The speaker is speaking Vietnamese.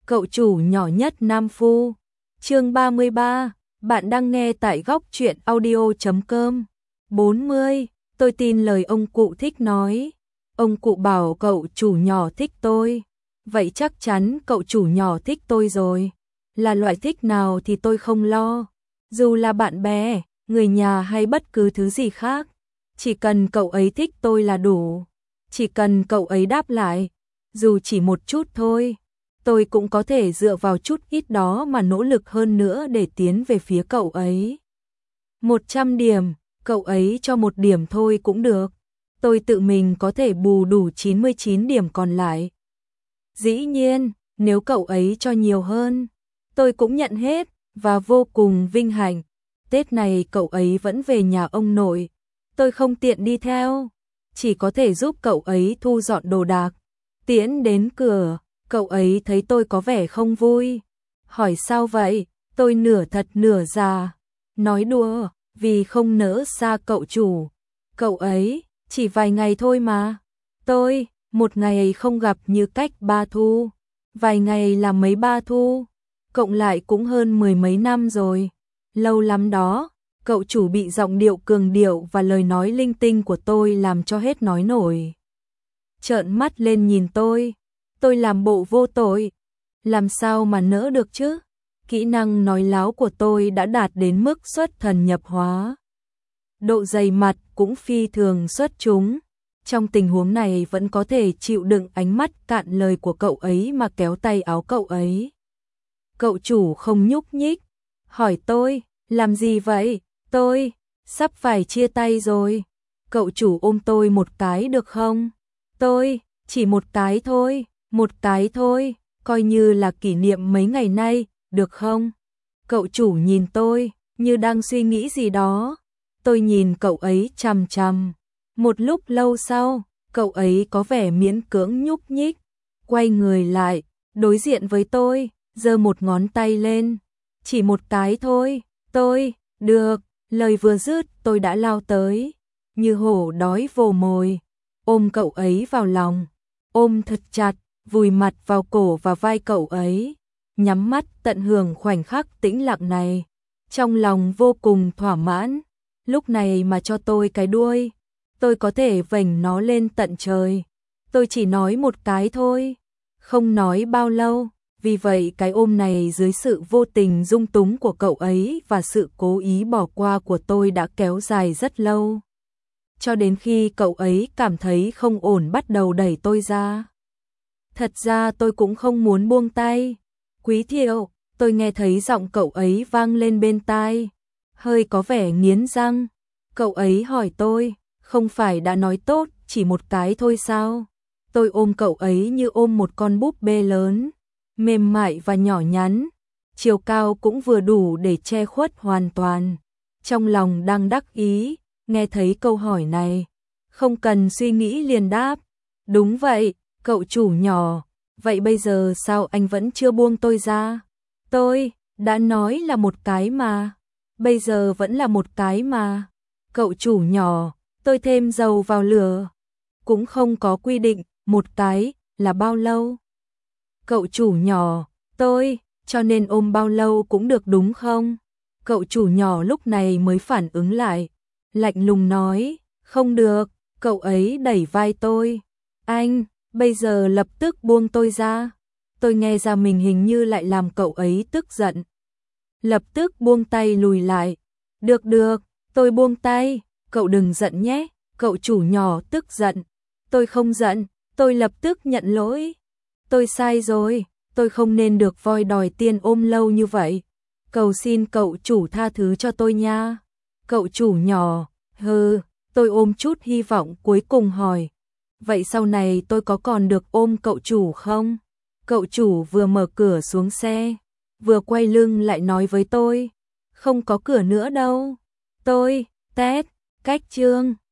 cậu chủ nhỏ nhất Nam Phu. Chương 33, bạn đang nghe tại góc truyện audio.com. 40, tôi tin lời ông cụ thích nói. Ông cụ bảo cậu chủ nhỏ thích tôi. Vậy chắc chắn cậu chủ nhỏ thích tôi rồi. Là loại thích nào thì tôi không lo. Dù là bạn bè, người nhà hay bất cứ thứ gì khác. Chỉ cần cậu ấy thích tôi là đủ. Chỉ cần cậu ấy đáp lại, dù chỉ một chút thôi, tôi cũng có thể dựa vào chút ít đó mà nỗ lực hơn nữa để tiến về phía cậu ấy. 100 điểm, cậu ấy cho 1 điểm thôi cũng được. Tôi tự mình có thể bù đủ 99 điểm còn lại. Dĩ nhiên, nếu cậu ấy cho nhiều hơn, tôi cũng nhận hết và vô cùng vinh hạnh. Tết này cậu ấy vẫn về nhà ông nội, tôi không tiện đi theo, chỉ có thể giúp cậu ấy thu dọn đồ đạc. Tiễn đến cửa, cậu ấy thấy tôi có vẻ không vui. Hỏi sao vậy? Tôi nửa thật nửa giả. Nói đùa, vì không nỡ xa cậu chủ. Cậu ấy, chỉ vài ngày thôi mà. Tôi, một ngày không gặp như cách 3 thu. Vài ngày là mấy 3 thu. Cộng lại cũng hơn 10 mấy năm rồi. Lâu lắm đó. Cậu chủ bị giọng điệu cường điệu và lời nói linh tinh của tôi làm cho hết nói nổi. Trợn mắt lên nhìn tôi làm bộ vô tội. Làm sao mà nỡ được chứ? Kỹ năng nói láo của tôi đã đạt đến mức xuất thần nhập hóa. Độ dày mặt cũng phi thường xuất chúng. Trong tình huống này vẫn có thể chịu đựng ánh mắt cạn lời của cậu ấy mà kéo tay áo cậu ấy. Cậu chủ không nhúc nhích, hỏi tôi, làm gì vậy? Tôi, sắp phải chia tay rồi. Cậu chủ ôm tôi một cái được không? Tôi, chỉ một cái thôi, coi như là kỷ niệm mấy ngày nay, được không? Cậu chủ nhìn tôi, như đang suy nghĩ gì đó. Tôi nhìn cậu ấy chằm chằm. Một lúc lâu sau, cậu ấy có vẻ miễn cưỡng nhúc nhích, quay người lại, đối diện với tôi, giơ một ngón tay lên. Chỉ một cái thôi, tôi, được, lời vừa dứt tôi đã lao tới, như hổ đói vồ mồi, ôm cậu ấy vào lòng, ôm thật chặt, vùi mặt vào cổ và vai cậu ấy, nhắm mắt tận hưởng khoảnh khắc tĩnh lặng này, trong lòng vô cùng thỏa mãn. Lúc này mà cho tôi cái đuôi, tôi có thể vểnh nó lên tận trời. Tôi chỉ nói một cái thôi, không nói bao lâu, vì vậy cái ôm này dưới sự vô tình dung túng của cậu ấy và sự cố ý bỏ qua của tôi đã kéo dài rất lâu. Cho đến khi cậu ấy cảm thấy không ổn bắt đầu đẩy tôi ra. Thật ra tôi cũng không muốn buông tay. Quý Thiệu, tôi nghe thấy giọng cậu ấy vang lên bên tai, hơi có vẻ nghiến răng. Cậu ấy hỏi tôi, không phải đã nói tốt chỉ một cái thôi sao? Tôi ôm cậu ấy như ôm một con búp bê lớn, mềm mại và nhỏ nhắn, chiều cao cũng vừa đủ để che khuất hoàn toàn. Trong lòng đang đắc ý, nghe thấy câu hỏi này, không cần suy nghĩ liền đáp. Đúng vậy, cậu chủ nhỏ, vậy bây giờ sao anh vẫn chưa buông tôi ra? Tôi đã nói là một cái mà, bây giờ vẫn là một cái mà. Cậu chủ nhỏ, tôi thêm dầu vào lửa, cũng không có quy định một cái là bao lâu. Cậu chủ nhỏ, tôi, cho nên ôm bao lâu cũng được đúng không? Cậu chủ nhỏ lúc này mới phản ứng lại, lạnh lùng nói, không được. Cậu ấy đẩy vai tôi, anh, bây giờ lập tức buông tôi ra. Tôi nghe ra mình hình như lại làm cậu ấy tức giận. Lập tức buông tay lùi lại. Được được, tôi buông tay, cậu đừng giận nhé. Cậu chủ nhỏ tức giận. Tôi không giận, tôi lập tức nhận lỗi. Tôi sai rồi, tôi không nên được voi đòi tiên ôm lâu như vậy. Cầu xin cậu chủ tha thứ cho tôi nha. Cậu chủ nhỏ, tôi ôm chút hy vọng cuối cùng hỏi. Vậy sau này tôi có còn được ôm cậu chủ không? Cậu chủ vừa mở cửa xuống xe, vừa quay lưng lại nói với tôi. Không có cửa nữa đâu. Tôi, cách chương.